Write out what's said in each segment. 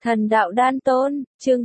Thần đạo đan tôn, chương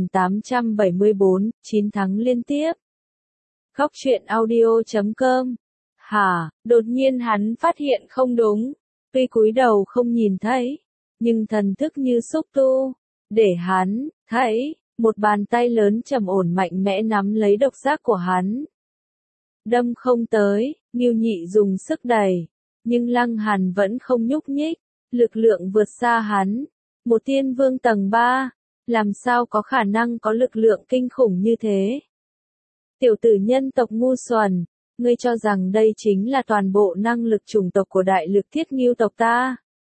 2874, 9 tháng liên tiếp. Khóc chuyện audio.com. Đột nhiên hắn phát hiện không đúng, tuy cúi đầu không nhìn thấy, nhưng thần thức như xúc tu, để hắn thấy, một bàn tay lớn trầm ổn mạnh mẽ nắm lấy độc giác của hắn. Đâm không tới, Ngưu Nhị dùng sức đẩy, nhưng Lăng Hàn vẫn không nhúc nhích, lực lượng vượt xa hắn. Một tiên vương tầng 3, làm sao có khả năng có lực lượng kinh khủng như thế? Tiểu tử nhân tộc ngu xuẩn, ngươi cho rằng đây chính là toàn bộ năng lực chủng tộc của đại lực thiết Ngưu tộc ta?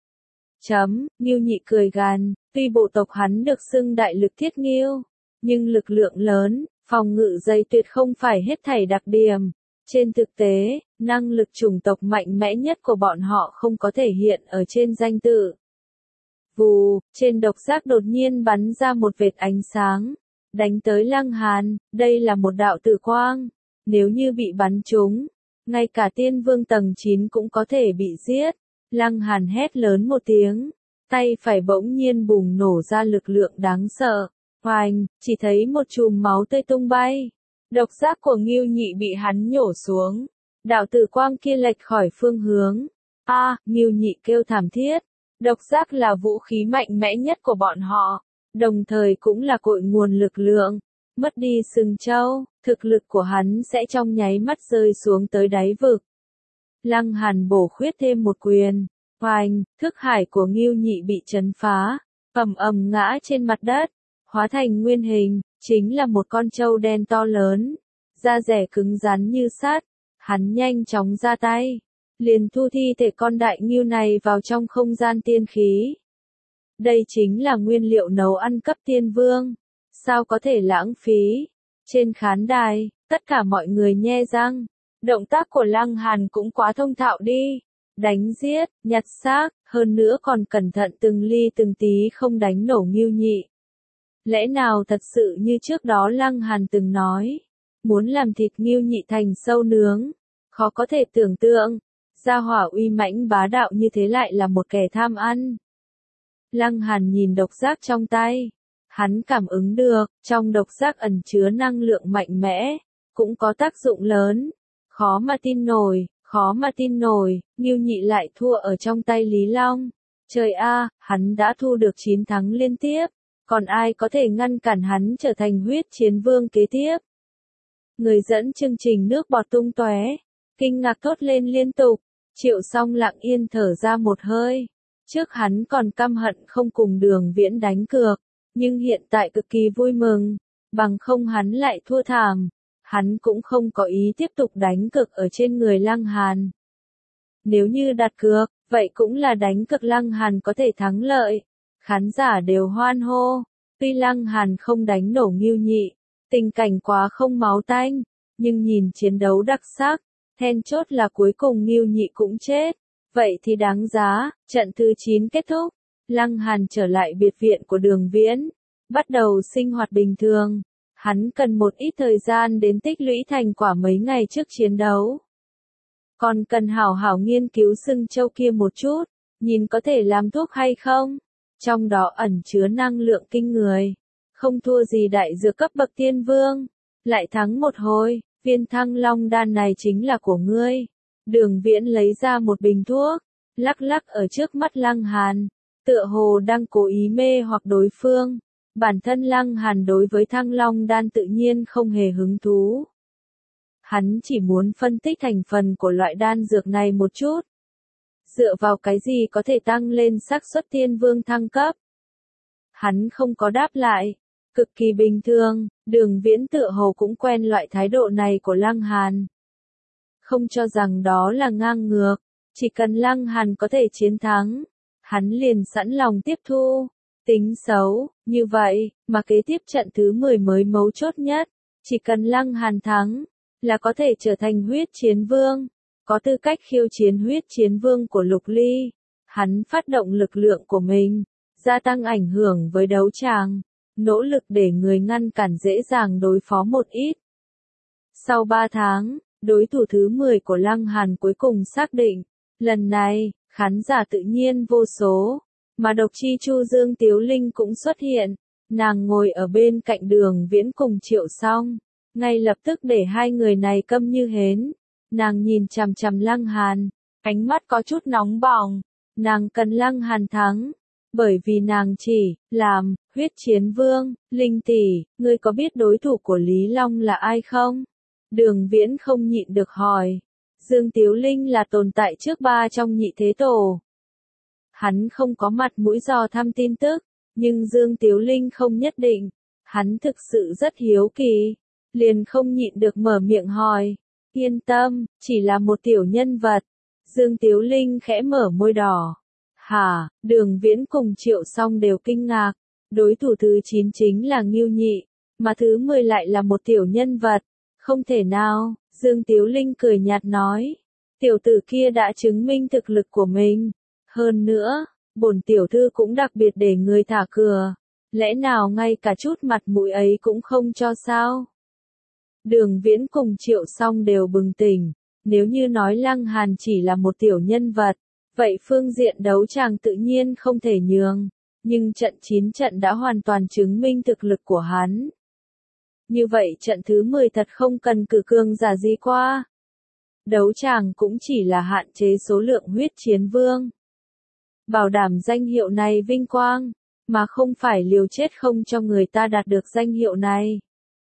Ngưu Nhị cười gằn, tuy bộ tộc hắn được xưng đại lực thiết Ngưu, nhưng lực lượng lớn, phòng ngự dày tuyệt không phải hết thảy đặc điểm. Trên thực tế, năng lực chủng tộc mạnh mẽ nhất của bọn họ không có thể hiện ở trên danh tự. Vù, trên độc giác đột nhiên bắn ra một vệt ánh sáng, đánh tới Lăng Hàn, đây là một đạo tử quang, nếu như bị bắn trúng, ngay cả tiên vương tầng 9 cũng có thể bị giết. Lăng Hàn hét lớn một tiếng, tay phải bỗng nhiên bùng nổ ra lực lượng đáng sợ, oanh, chỉ thấy một chùm máu tươi tung bay, độc giác của Ngưu Nhị bị hắn nhổ xuống, đạo tử quang kia lệch khỏi phương hướng, Ngưu Nhị kêu thảm thiết. Độc giác là vũ khí mạnh mẽ nhất của bọn họ, đồng thời cũng là cội nguồn lực lượng. Mất đi sừng trâu, thực lực của hắn sẽ trong nháy mắt rơi xuống tới đáy vực. Lăng Hàn bổ khuyết thêm một quyền, oanh, thức hải của Ngưu Nhị bị chấn phá, ầm ầm ngã trên mặt đất, hóa thành nguyên hình, chính là một con trâu đen to lớn, da dẻ cứng rắn như sắt. Hắn nhanh chóng ra tay, liền thu thi thể con đại ngưu này vào trong không gian tiên khí. Đây chính là nguyên liệu nấu ăn cấp tiên vương, sao có thể lãng phí? Trên khán đài, tất cả mọi người nhe răng, động tác của Lăng Hàn cũng quá thông thạo đi, đánh giết, nhặt xác, hơn nữa còn cẩn thận từng ly từng tí không đánh nổ Ngưu Nhị. Lẽ nào thật sự như trước đó Lăng Hàn từng nói, muốn làm thịt Ngưu Nhị thành sâu nướng, khó có thể tưởng tượng. Gia hỏa uy mãnh bá đạo như thế lại là một kẻ tham ăn. Lăng Hàn nhìn độc giác trong tay. Hắn cảm ứng được, trong độc giác ẩn chứa năng lượng mạnh mẽ, cũng có tác dụng lớn. Khó mà tin nổi, Ngưu Nhị lại thua ở trong tay Lý Long. Trời a, hắn đã thu được 9 thắng liên tiếp, còn ai có thể ngăn cản hắn trở thành huyết chiến vương kế tiếp? Người dẫn chương trình nước bọt tung tóe, kinh ngạc thốt lên liên tục. Triệu Song lặng yên thở ra một hơi. Trước hắn còn căm hận không cùng Đường Viễn đánh cược, nhưng hiện tại cực kỳ vui mừng, bằng không hắn lại thua thảm. Hắn cũng không có ý tiếp tục đánh cược ở trên người Lăng Hàn. Nếu như đặt cược, vậy cũng là đánh cược Lăng Hàn có thể thắng lợi. Khán giả đều hoan hô, tuy Lăng Hàn không đánh nổ Ngưu Nhị, tình cảnh quá không máu tanh, nhưng nhìn chiến đấu đặc sắc. Then chốt là cuối cùng Ngưu Nhị cũng chết, vậy thì đáng giá. Trận thứ 9 kết thúc, Lăng Hàn trở lại biệt viện của Đường Viễn, bắt đầu sinh hoạt bình thường. Hắn cần một ít thời gian đến tích lũy thành quả mấy ngày trước chiến đấu. Còn cần hảo hảo nghiên cứu sừng trâu kia một chút, nhìn có thể làm thuốc hay không. Trong đó ẩn chứa năng lượng kinh người, không thua gì đại dược cấp bậc tiên vương. Lại thắng một hồi. Viên Thăng Long đan này chính là của ngươi. Đường Viễn lấy ra một bình thuốc, lắc lắc ở trước mắt Lăng Hàn, tựa hồ đang cố ý mê hoặc đối phương. Bản thân Lăng Hàn đối với Thăng Long đan tự nhiên không hề hứng thú. Hắn chỉ muốn phân tích thành phần của loại đan dược này một chút. Dựa vào cái gì có thể tăng lên xác suất tiên vương thăng cấp? Hắn không có đáp lại. Cực kỳ bình thường, Đường Viễn tựa hồ cũng quen loại thái độ này của Lăng Hàn. Không cho rằng đó là ngang ngược, chỉ cần Lăng Hàn có thể chiến thắng, hắn liền sẵn lòng tiếp thu. Tính xấu, như vậy, mà kế tiếp trận thứ 10 mới mấu chốt nhất, chỉ cần Lăng Hàn thắng, là có thể trở thành huyết chiến vương, có tư cách khiêu chiến huyết chiến vương của Lục Ly. Hắn phát động lực lượng của mình, gia tăng ảnh hưởng với đấu tràng. Nỗ lực để người ngăn cản dễ dàng đối phó một ít. Sau 3 tháng, đối thủ thứ 10 của Lăng Hàn cuối cùng xác định. Lần này, khán giả tự nhiên vô số. Mà độc chi chu Dương Tiếu Linh cũng xuất hiện, nàng ngồi ở bên cạnh Đường Viễn cùng Triệu Song, ngay lập tức để hai người này câm như hến. Nàng nhìn chằm chằm Lăng Hàn, ánh mắt có chút nóng bỏng, nàng cần Lăng Hàn thắng, bởi vì nàng chỉ làm huyết chiến vương. Linh tỷ, ngươi có biết đối thủ của Lý Long là ai không? Đường Viễn không nhịn được hỏi. Dương Tiếu Linh là tồn tại trước ba trong nhị thế tổ. Hắn không có mặt mũi dò thăm tin tức, nhưng Dương Tiếu Linh không nhất định. Hắn thực sự rất hiếu kỳ, liền không nhịn được mở miệng hỏi. Yên tâm, chỉ là một tiểu nhân vật. Dương Tiếu Linh khẽ mở môi đỏ. Hả, Đường Viễn cùng Triệu Song đều kinh ngạc. Đối thủ thứ 9 chính là Ngưu Nhị, mà thứ 10 lại là một tiểu nhân vật. Không thể nào, Dương Tiếu Linh cười nhạt nói. Tiểu tử kia đã chứng minh thực lực của mình. Hơn nữa, bổn tiểu thư cũng đặc biệt để người thả cửa. Lẽ nào ngay cả chút mặt mũi ấy cũng không cho sao? Đường Viễn cùng Triệu Song đều bừng tỉnh. Nếu như nói Lăng Hàn chỉ là một tiểu nhân vật, vậy phương diện đấu tràng tự nhiên không thể nhường. Nhưng trận 9 trận đã hoàn toàn chứng minh thực lực của hắn. Như vậy trận thứ 10 thật không cần cử cường giả gì qua. Đấu tràng cũng chỉ là hạn chế số lượng huyết chiến vương. Bảo đảm danh hiệu này vinh quang, mà không phải liều chết không cho người ta đạt được danh hiệu này.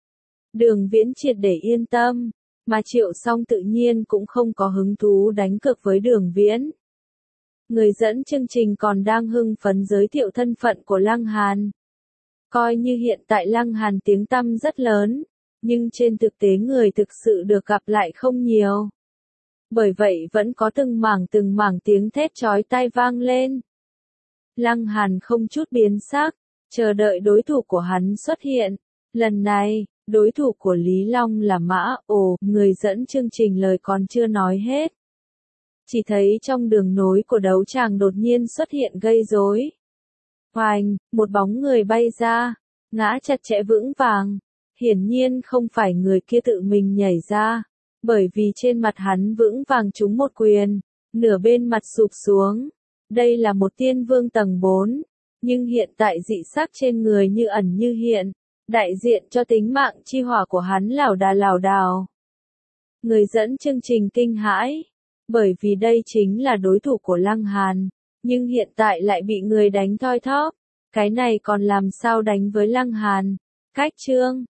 Đường Viễn triệt để yên tâm, mà Triệu Song tự nhiên cũng không có hứng thú đánh cược với Đường Viễn. Người dẫn chương trình còn đang hưng phấn giới thiệu thân phận của Lăng Hàn. Coi như hiện tại Lăng Hàn tiếng tăm rất lớn, nhưng trên thực tế người thực sự được gặp lại không nhiều. Bởi vậy vẫn có từng mảng tiếng thét chói tai vang lên. Lăng Hàn không chút biến sắc, chờ đợi đối thủ của hắn xuất hiện. Lần này, đối thủ của Lý Long là Mã Ồ, người dẫn chương trình lời còn chưa nói hết. Chỉ thấy trong đường nối của đấu tràng đột nhiên xuất hiện gây rối. Hoành, một bóng người bay ra, ngã chặt chẽ vững vàng. Hiển nhiên không phải người kia tự mình nhảy ra, bởi vì trên mặt hắn vững vàng trúng một quyền, nửa bên mặt sụp xuống. Đây là một tiên vương tầng 4, nhưng hiện tại dị sắc trên người như ẩn như hiện, đại diện cho tính mạng chi hỏa của hắn lảo đảo. Người dẫn chương trình kinh hãi, bởi vì đây chính là đối thủ của Lăng Hàn, nhưng hiện tại lại bị người đánh thoi thóp. Cái này còn làm sao đánh với Lăng Hàn? Cách chương